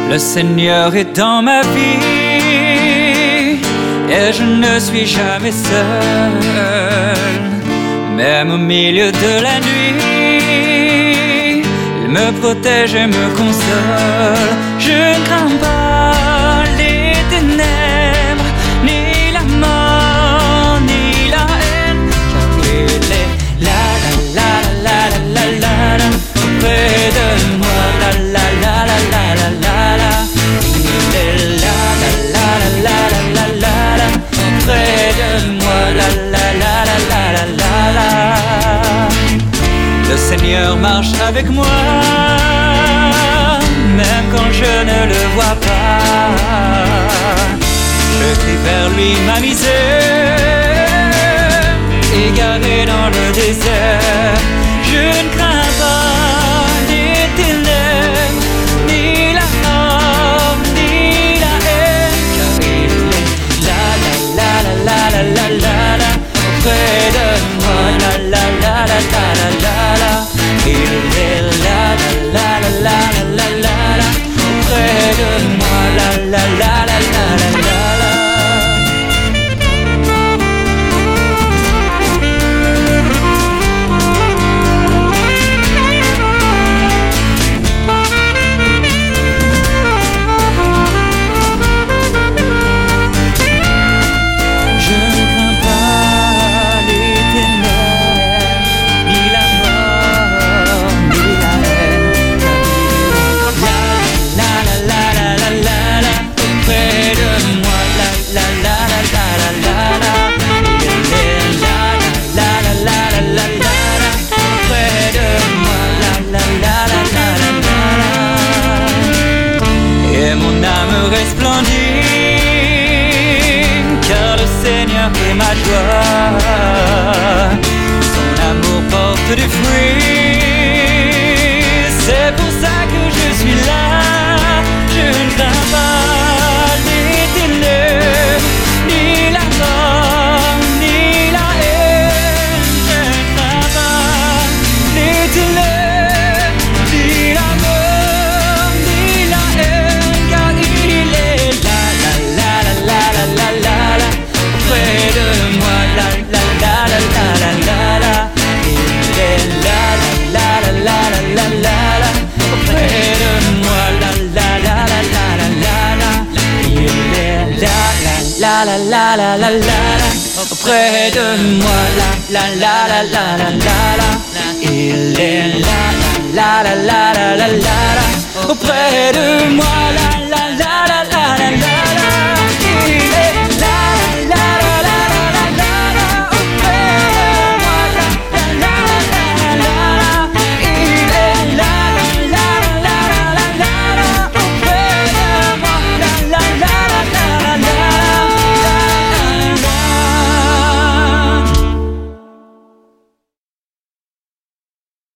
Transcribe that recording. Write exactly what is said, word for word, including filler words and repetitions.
Le Seigneur est dans ma vie et je ne suis jamais seul. Même au milieu de la nuit, il me protège et me console. Je ne crains pas les ténèbres, ni la mort, ni la haine, car il est là, là, là, là, là, là, là, auprès de moi, là, là, là, là, là, là, là, là. Il est là, là, là, là, là, là, là, là, auprès de moi, là, là, là, là, là, là, là, là. Le Seigneur marche avec moi, même quand je ne le vois pas. Je crie vers lui ma misère, égaré dans le désert. Je ne crains pas les ténèbres, ni la mort, ni la haine, car il est là, là, là, là, là, là, là, là, auprès de moi, là, là, là, là, là, là, là, là. Il est là, là, là, là, là, là, là, là, auprès de moi, là, là, là, là, là, là, là, là. Resplendit, car le Seigneur est ma joie. Son amour porte du fruit, c'est pour ça que je suis là. Je ne crains pas les ténèbres, ni la mort, ni la haine. Je ne crains pas les ténèbres, ni la mort, ni la haine, car il est là, là, là, là, là, là, là, là, auprès de moi, là, là, là, là, là, là, là, là. Il est là, là, là, là, là, là, là, là, auprès de moi, là, là, là, là, là, là, là, là. Il est là, là, là, là, là, là, là, là, auprès de moi, là, là, là, là, là, là, là, là. Il est là, là, là, là, là, là, là, là, auprès de moi, là.